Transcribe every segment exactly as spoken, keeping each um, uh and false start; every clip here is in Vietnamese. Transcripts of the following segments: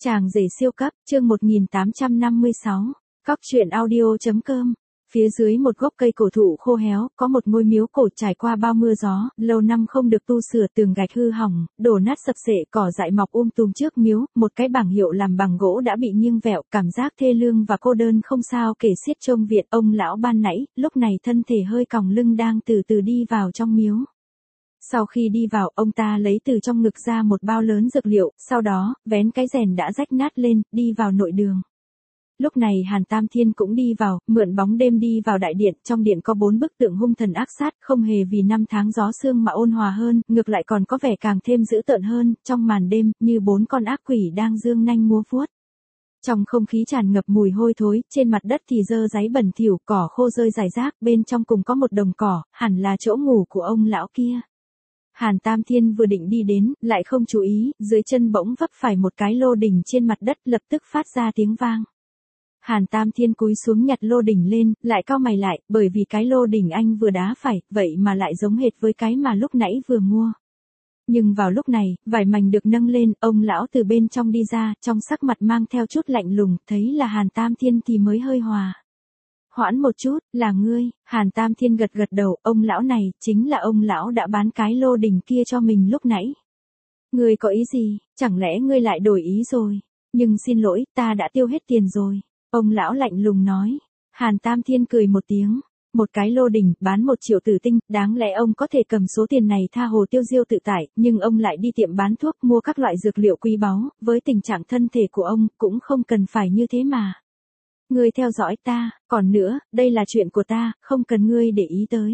Chàng rể siêu cấp, chương một nghìn tám trăm năm mươi sáu. Cóc truyện audio.com. Phía dưới một gốc cây cổ thụ khô héo, có một ngôi miếu cổ trải qua bao mưa gió, lâu năm không được tu sửa, tường gạch hư hỏng, đổ nát sập xệ, cỏ dại mọc um tùm trước miếu, một cái bảng hiệu làm bằng gỗ đã bị nghiêng vẹo, cảm giác thê lương và cô đơn không sao kể xiết trông viện. Ông lão ban nãy, lúc này thân thể hơi còng lưng đang từ từ đi vào trong miếu. Sau khi đi vào, ông ta lấy từ trong ngực ra một bao lớn dược liệu, sau đó, vén cái rèn đã rách nát lên, đi vào nội đường. Lúc này Hàn Tam Thiên cũng đi vào, mượn bóng đêm đi vào đại điện, trong điện có bốn bức tượng hung thần ác sát, không hề vì năm tháng gió sương mà ôn hòa hơn, ngược lại còn có vẻ càng thêm dữ tợn hơn, trong màn đêm, như bốn con ác quỷ đang giương nanh múa vuốt. Trong không khí tràn ngập mùi hôi thối, trên mặt đất thì dơ dáy bẩn thỉu, cỏ khô rơi rải rác, bên trong cùng có một đồng cỏ, hẳn là chỗ ngủ của ông lão kia. Hàn Tam Thiên vừa định đi đến, lại không chú ý, dưới chân bỗng vấp phải một cái lô đỉnh trên mặt đất, lập tức phát ra tiếng vang. Hàn Tam Thiên cúi xuống nhặt lô đỉnh lên, lại cau mày lại, bởi vì cái lô đỉnh anh vừa đá phải, vậy mà lại giống hệt với cái mà lúc nãy vừa mua. Nhưng vào lúc này, vải mảnh được nâng lên, ông lão từ bên trong đi ra, trong sắc mặt mang theo chút lạnh lùng, thấy là Hàn Tam Thiên thì mới hơi hòa. Hoãn một chút, là ngươi. Hàn Tam Thiên gật gật đầu, ông lão này, chính là ông lão đã bán cái lô đỉnh kia cho mình lúc nãy. Ngươi có ý gì, chẳng lẽ ngươi lại đổi ý rồi? Nhưng xin lỗi, ta đã tiêu hết tiền rồi. Ông lão lạnh lùng nói. Hàn Tam Thiên cười một tiếng. Một cái lô đỉnh, bán một triệu tử tinh, đáng lẽ ông có thể cầm số tiền này tha hồ tiêu diêu tự tại, nhưng ông lại đi tiệm bán thuốc mua các loại dược liệu quý báu, với tình trạng thân thể của ông, cũng không cần phải như thế mà. Ngươi theo dõi ta, còn nữa, đây là chuyện của ta, không cần ngươi để ý tới.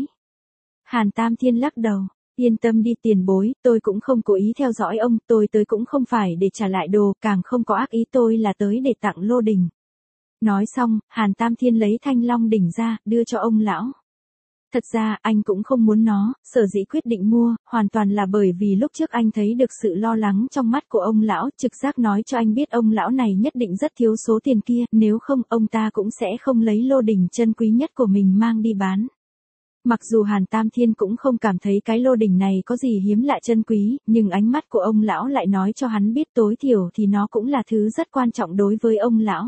Hàn Tam Thiên lắc đầu, yên tâm đi tiền bối, tôi cũng không cố ý theo dõi ông, tôi tới cũng không phải để trả lại đồ, càng không có ác ý, tôi là tới để tặng lô đỉnh. Nói xong, Hàn Tam Thiên lấy thanh long đỉnh ra, đưa cho ông lão. Thật ra, anh cũng không muốn nó, sở dĩ quyết định mua, hoàn toàn là bởi vì lúc trước anh thấy được sự lo lắng trong mắt của ông lão, trực giác nói cho anh biết ông lão này nhất định rất thiếu số tiền kia, nếu không, ông ta cũng sẽ không lấy lô đỉnh chân quý nhất của mình mang đi bán. Mặc dù Hàn Tam Thiên cũng không cảm thấy cái lô đỉnh này có gì hiếm lạ chân quý, nhưng ánh mắt của ông lão lại nói cho hắn biết tối thiểu thì nó cũng là thứ rất quan trọng đối với ông lão.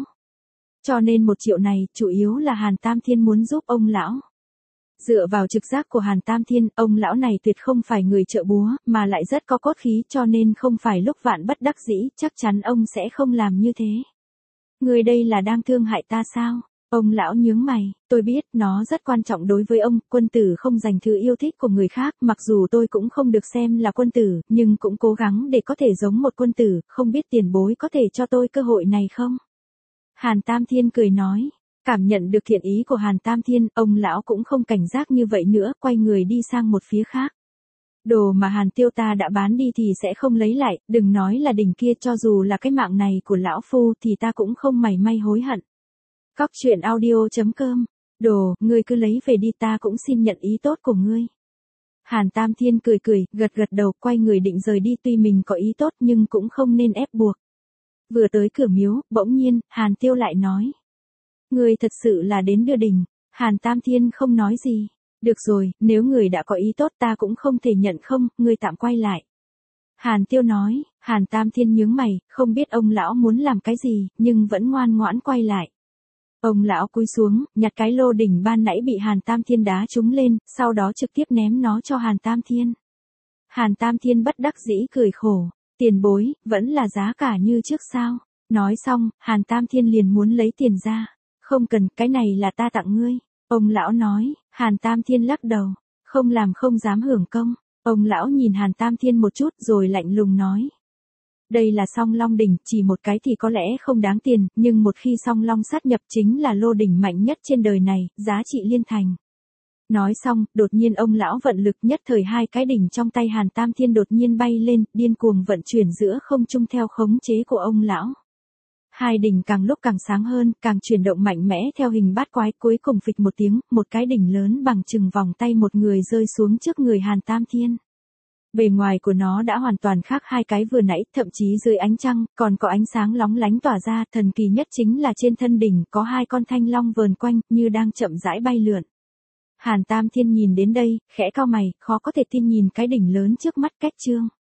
Cho nên một triệu này, chủ yếu là Hàn Tam Thiên muốn giúp ông lão. Dựa vào trực giác của Hàn Tam Thiên, ông lão này tuyệt không phải người trợ búa, mà lại rất có cốt khí, cho nên không phải lúc vạn bất đắc dĩ, chắc chắn ông sẽ không làm như thế. Người đây là đang thương hại ta sao? Ông lão nhướng mày, tôi biết, nó rất quan trọng đối với ông, quân tử không dành thứ yêu thích của người khác, mặc dù tôi cũng không được xem là quân tử, nhưng cũng cố gắng để có thể giống một quân tử, không biết tiền bối có thể cho tôi cơ hội này không? Hàn Tam Thiên cười nói. Cảm nhận được thiện ý của Hàn Tam Thiên, ông lão cũng không cảnh giác như vậy nữa, quay người đi sang một phía khác. Đồ mà Hàn Tiêu ta đã bán đi thì sẽ không lấy lại, đừng nói là đỉnh kia, cho dù là cái mạng này của lão phu thì ta cũng không mảy may hối hận. Cóc truyện audio.com. Đồ, ngươi cứ lấy về đi, ta cũng xin nhận ý tốt của ngươi. Hàn Tam Thiên cười cười, gật gật đầu, quay người định rời đi, tuy mình có ý tốt nhưng cũng không nên ép buộc. Vừa tới cửa miếu, bỗng nhiên, Hàn Tiêu lại nói. Người thật sự là đến đưa đỉnh. Hàn Tam Thiên không nói gì. Được rồi, nếu người đã có ý tốt ta cũng không thể nhận không, người tạm quay lại. Hàn Tiêu nói. Hàn Tam Thiên nhướng mày, không biết ông lão muốn làm cái gì, nhưng vẫn ngoan ngoãn quay lại. Ông lão cúi xuống, nhặt cái lô đỉnh ban nãy bị Hàn Tam Thiên đá trúng lên, sau đó trực tiếp ném nó cho Hàn Tam Thiên. Hàn Tam Thiên bất đắc dĩ cười khổ. Tiền bối, vẫn là giá cả như trước sao? Nói xong, Hàn Tam Thiên liền muốn lấy tiền ra. Không cần, cái này là ta tặng ngươi. Ông lão nói. Hàn Tam Thiên lắc đầu. Không làm không dám hưởng công. Ông lão nhìn Hàn Tam Thiên một chút rồi lạnh lùng nói. Đây là song long đỉnh, chỉ một cái thì có lẽ không đáng tiền, nhưng một khi song long sát nhập chính là lô đỉnh mạnh nhất trên đời này, giá trị liên thành. Nói xong, đột nhiên ông lão vận lực, nhất thời hai cái đỉnh trong tay Hàn Tam Thiên đột nhiên bay lên, điên cuồng vận chuyển giữa không trung theo khống chế của ông lão. Hai đỉnh càng lúc càng sáng hơn, càng chuyển động mạnh mẽ theo hình bát quái, cuối cùng phịch một tiếng, một cái đỉnh lớn bằng chừng vòng tay một người rơi xuống trước người Hàn Tam Thiên. Bề ngoài của nó đã hoàn toàn khác hai cái vừa nãy, thậm chí dưới ánh trăng, còn có ánh sáng lóng lánh tỏa ra, thần kỳ nhất chính là trên thân đỉnh có hai con thanh long vờn quanh, như đang chậm rãi bay lượn. Hàn Tam Thiên nhìn đến đây, khẽ cau mày, khó có thể tin nhìn cái đỉnh lớn trước mắt, cách trương.